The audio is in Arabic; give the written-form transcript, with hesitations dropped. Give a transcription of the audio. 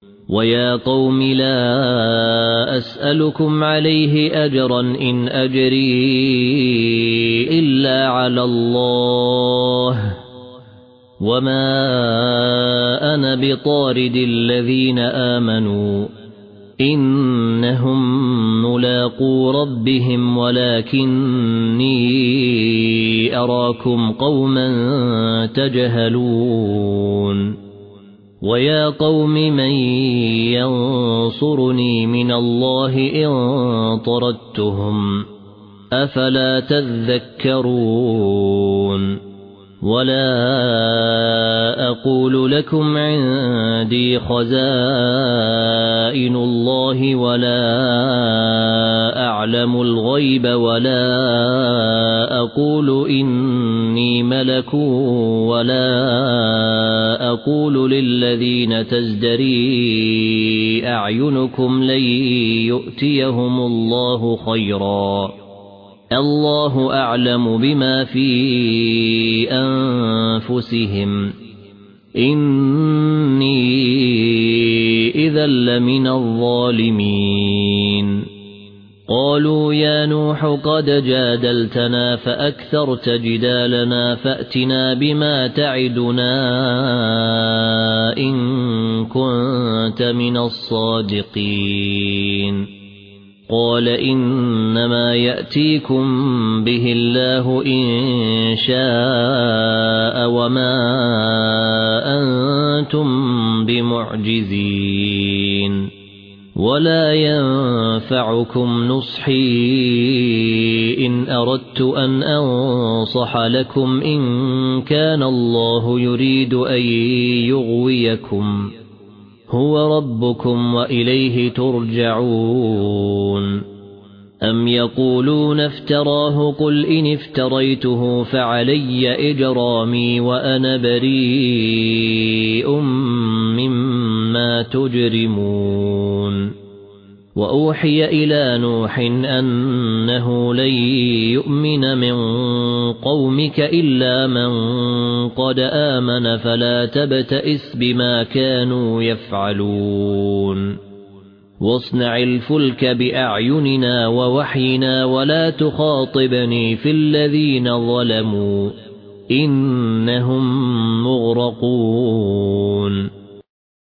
ويا قوم لا أسألكم عليه أجرا إن أجري إلا على الله وما أنا بطارد الذين آمنوا إنهم ملاقو ربهم ولكني أراكم قوما تجهلون ويا قوم من ينصرني من الله إن طردتهم أفلا تذكرون ولا أقول لكم عندي خزائن الله ولا أعلم الغيب ولا أقول إني ملك ولا أقول للذين تزدري أعينكم لن يؤتيهم الله خيرا الله أعلم بما في أنفسهم إني إذا لمن الظالمين قالوا يا نوح قد جادلتنا فأكثرت جدالنا فأتنا بما تعدنا إن كنت من الصادقين قال إنما يأتيكم به الله إن شاء وما أنتم بمعجزين ولا ينفعكم نصحي إن أردت أن أنصح لكم إن كان الله يريد أن يغويكم هو ربكم وإليه ترجعون أم يقولون افتراه قل إن افتريته فعلي إجرامي وأنا بريء مما تجرمون وأوحي إلى نوح أنه لن يؤمن من قومك إلا من قد آمن فلا تبتئس بما كانوا يفعلون واصنع الفلك بأعيننا ووحينا ولا تخاطبني في الذين ظلموا إنهم مغرقون